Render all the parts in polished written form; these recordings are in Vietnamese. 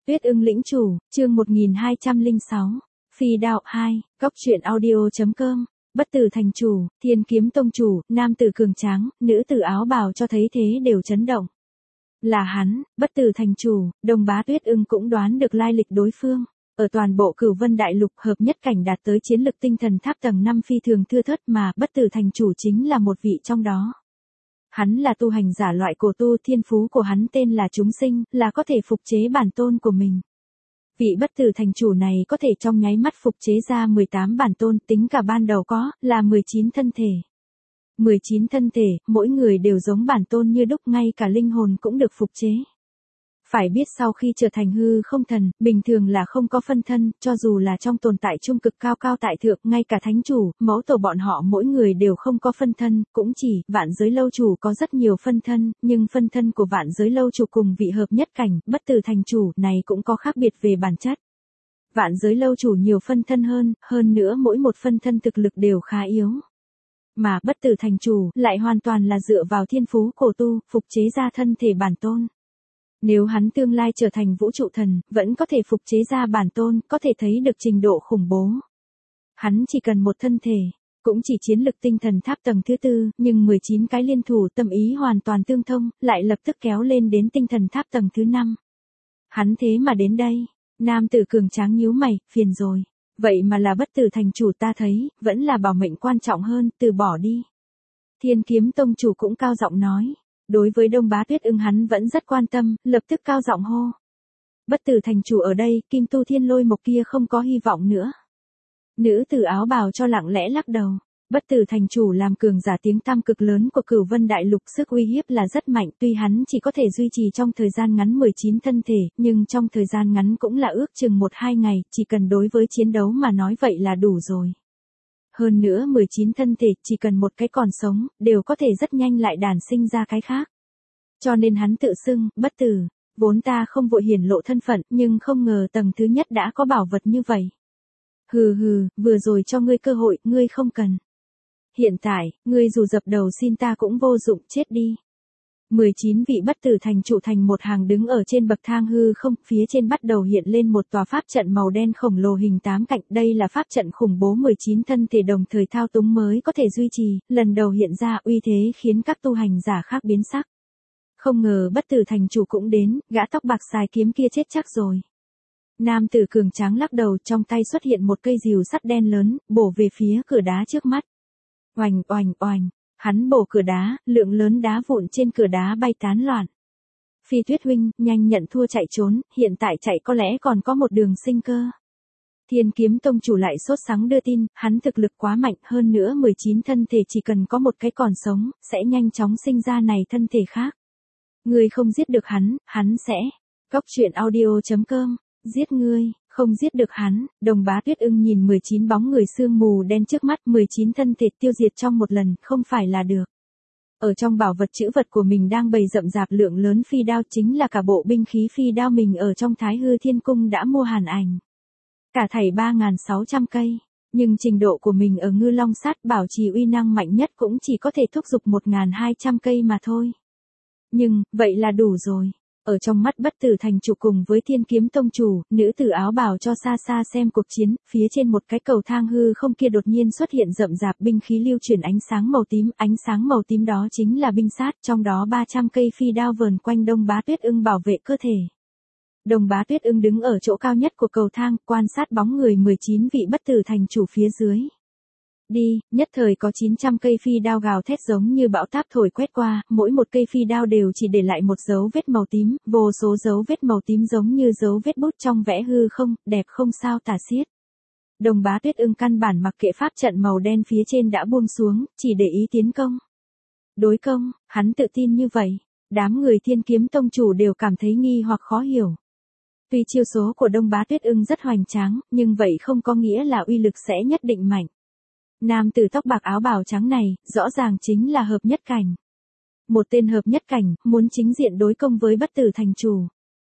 Tuyết ưng lĩnh chủ, chương 1206. Phi đạo 2, góc truyện audio.com. Bất tử thành chủ, thiên kiếm tông chủ, nam tử cường tráng, nữ tử áo bào cho thấy thế đều chấn động. Là hắn, bất tử thành chủ, Đông Bá Tuyết ưng cũng đoán được lai lịch đối phương. Ở toàn bộ Cửu Vân Đại Lục hợp nhất cảnh đạt tới chiến lực tinh thần tháp tầng 5 phi thường thưa thớt mà bất tử thành chủ chính là một vị trong đó. Hắn là tu hành giả loại cổ tu, thiên phú của hắn tên là chúng sinh, là có thể phục chế bản tôn của mình. Vị bất tử thành chủ này có thể trong nháy mắt phục chế ra 18 bản tôn, tính cả ban đầu có, là 19 thân thể. 19 thân thể, mỗi người đều giống bản tôn như đúc, ngay cả linh hồn cũng được phục chế. Phải biết sau khi trở thành hư không thần, bình thường là không có phân thân, cho dù là trong tồn tại trung cực cao cao tại thượng, ngay cả thánh chủ, mẫu tổ bọn họ mỗi người đều không có phân thân, cũng chỉ, vạn giới lâu chủ có rất nhiều phân thân, nhưng phân thân của vạn giới lâu chủ cùng vị hợp nhất cảnh, bất tử thành chủ, này cũng có khác biệt về bản chất. Vạn giới lâu chủ nhiều phân thân hơn nữa mỗi một phân thân thực lực đều khá yếu. Mà bất tử thành chủ, lại hoàn toàn là dựa vào thiên phú cổ tu, phục chế ra thân thể bản tôn. Nếu hắn tương lai trở thành vũ trụ thần, vẫn có thể phục chế ra bản tôn, có thể thấy được trình độ khủng bố. Hắn chỉ cần một thân thể, cũng chỉ chiến lực tinh thần tháp tầng thứ 4, nhưng 19 cái liên thủ tâm ý hoàn toàn tương thông, lại lập tức kéo lên đến tinh thần tháp tầng thứ 5. Hắn thế mà đến đây, nam tử cường tráng nhíu mày, phiền rồi. Vậy mà là bất tử thành chủ, ta thấy, vẫn là bảo mệnh quan trọng hơn, từ bỏ đi. Thiên kiếm tông chủ cũng cao giọng nói. Đối với Đông Bá Tuyết ưng hắn vẫn rất quan tâm, lập tức cao giọng hô. Bất tử thành chủ ở đây, kim tu thiên lôi mộc kia không có hy vọng nữa. Nữ tử áo bào cho lặng lẽ lắc đầu. Bất tử thành chủ làm cường giả tiếng tăm cực lớn của Cửu Vân Đại Lục, sức uy hiếp là rất mạnh, tuy hắn chỉ có thể duy trì trong thời gian ngắn 19 thân thể, nhưng trong thời gian ngắn cũng là ước chừng 1-2 ngày, chỉ cần đối với chiến đấu mà nói vậy là đủ rồi. Hơn nữa 19 thân thể, chỉ cần một cái còn sống, đều có thể rất nhanh lại đàn sinh ra cái khác. Cho nên hắn tự xưng, bất tử, vốn ta không vội hiển lộ thân phận, nhưng không ngờ tầng thứ nhất đã có bảo vật như vậy. Hừ, vừa rồi cho ngươi cơ hội, ngươi không cần. Hiện tại, ngươi dù dập đầu xin ta cũng vô dụng, chết đi. 19 vị bất tử thành trụ thành một hàng đứng ở trên bậc thang hư không, phía trên bắt đầu hiện lên một tòa pháp trận màu đen khổng lồ hình 8 cạnh, đây là pháp trận khủng bố 19 thân thể đồng thời thao túng mới có thể duy trì, lần đầu hiện ra uy thế khiến các tu hành giả khác biến sắc. Không ngờ bất tử thành chủ cũng đến, gã tóc bạc xài kiếm kia chết chắc rồi. Nam tử cường tráng lắc đầu, trong tay xuất hiện một cây rìu sắt đen lớn, bổ về phía cửa đá trước mắt. Oành oành oành. Hắn bổ cửa đá, lượng lớn đá vụn trên cửa đá bay tán loạn. Phi Tuyết huynh, nhanh nhận thua chạy trốn, hiện tại chạy có lẽ còn có một đường sinh cơ. Thiên kiếm tông chủ lại sốt sắng đưa tin, hắn thực lực quá mạnh, hơn nữa 19 thân thể chỉ cần có một cái còn sống, sẽ nhanh chóng sinh ra này thân thể khác. Ngươi không giết được hắn sẽ. Góc truyện audio.com, giết ngươi. Không giết được hắn, Đông Bá Tuyết ưng nhìn 19 bóng người sương mù đen trước mắt, 19 thân thể tiêu diệt trong một lần, không phải là được. Ở trong bảo vật trữ vật của mình đang bày rậm rạp lượng lớn phi đao, chính là cả bộ binh khí phi đao mình ở trong Thái Hư Thiên Cung đã mua hàn ảnh. Cả thảy 3.600 cây, nhưng trình độ của mình ở Ngư Long Sát bảo trì uy năng mạnh nhất cũng chỉ có thể thúc giục 1.200 cây mà thôi. Nhưng, vậy là đủ rồi. Ở trong mắt bất tử thành chủ cùng với thiên kiếm tông chủ, nữ tử áo bào cho xa xa xem cuộc chiến, phía trên một cái cầu thang hư không kia đột nhiên xuất hiện rậm rạp binh khí lưu chuyển ánh sáng màu tím đó chính là binh sát, trong đó 300 cây phi đao vờn quanh Đông Bá Tuyết ưng bảo vệ cơ thể. Đông Bá Tuyết ưng đứng ở chỗ cao nhất của cầu thang, quan sát bóng người 19 vị bất tử thành chủ phía dưới. Đi, nhất thời có 900 cây phi đao gào thét giống như bão táp thổi quét qua, mỗi một cây phi đao đều chỉ để lại một dấu vết màu tím, vô số dấu vết màu tím giống như dấu vết bút trong vẽ hư không, đẹp không sao tả xiết. Đông Bá Tuyết ưng căn bản mặc kệ pháp trận màu đen phía trên đã buông xuống, chỉ để ý tiến công. Đối công, hắn tự tin như vậy, đám người thiên kiếm tông chủ đều cảm thấy nghi hoặc khó hiểu. Tuy chiêu số của Đông Bá Tuyết ưng rất hoành tráng, nhưng vậy không có nghĩa là uy lực sẽ nhất định mạnh. Nam tử tóc bạc áo bào trắng này, rõ ràng chính là hợp nhất cảnh. Một tên hợp nhất cảnh, muốn chính diện đối công với bất tử thành chủ.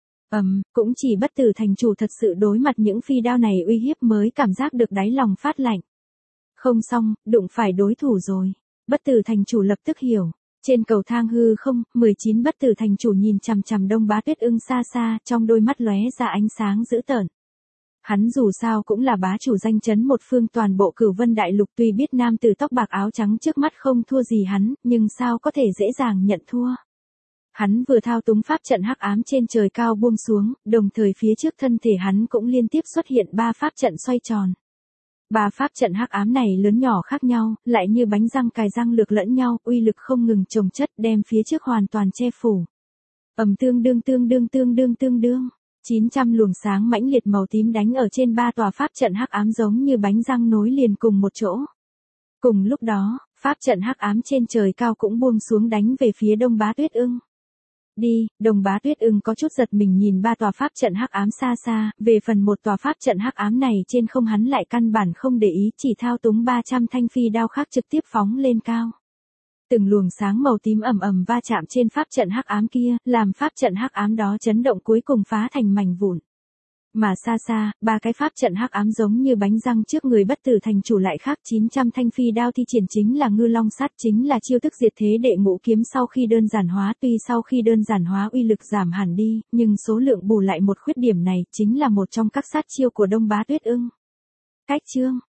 Cũng chỉ bất tử thành chủ thật sự đối mặt những phi đao này uy hiếp mới cảm giác được đáy lòng phát lạnh. Không xong, đụng phải đối thủ rồi. Bất tử thành chủ lập tức hiểu. Trên cầu thang hư không, 19 bất tử thành chủ nhìn chằm chằm Đông Bá Tuyết Ưng xa xa, trong đôi mắt lóe ra ánh sáng dữ tợn. Hắn dù sao cũng là bá chủ danh chấn một phương toàn bộ Cửu Vân Đại Lục, tuy biết nam tử tóc bạc áo trắng trước mắt không thua gì hắn, nhưng sao có thể dễ dàng nhận thua. Hắn vừa thao túng pháp trận hắc ám trên trời cao buông xuống, đồng thời phía trước thân thể hắn cũng liên tiếp xuất hiện 3 pháp trận xoay tròn. 3 pháp trận hắc ám này lớn nhỏ khác nhau, lại như bánh răng cài răng lược lẫn nhau, uy lực không ngừng chồng chất, đem phía trước hoàn toàn che phủ. Tương đương. 900 luồng sáng mãnh liệt màu tím đánh ở trên 3 tòa pháp trận hắc ám giống như bánh răng nối liền cùng một chỗ. Cùng lúc đó, pháp trận hắc ám trên trời cao cũng buông xuống đánh về phía Đông Bá Tuyết Ưng. Đi, Đông Bá Tuyết Ưng có chút giật mình nhìn 3 tòa pháp trận hắc ám xa xa, về phần một tòa pháp trận hắc ám này trên không hắn lại căn bản không để ý, chỉ thao túng 300 thanh phi đao khác trực tiếp phóng lên cao. Từng luồng sáng màu tím ầm ầm va chạm trên pháp trận hắc ám kia, làm pháp trận hắc ám đó chấn động cuối cùng phá thành mảnh vụn. Mà xa xa, 3 cái pháp trận hắc ám giống như bánh răng trước người bất tử thành chủ lại khác, 900 thanh phi đao thi triển chính là ngư long sát, chính là chiêu thức diệt thế đệ ngũ kiếm sau khi đơn giản hóa, tuy sau khi đơn giản hóa uy lực giảm hẳn đi, nhưng số lượng bù lại một khuyết điểm này, chính là một trong các sát chiêu của Đông Bá Tuyết Ưng. Cách chương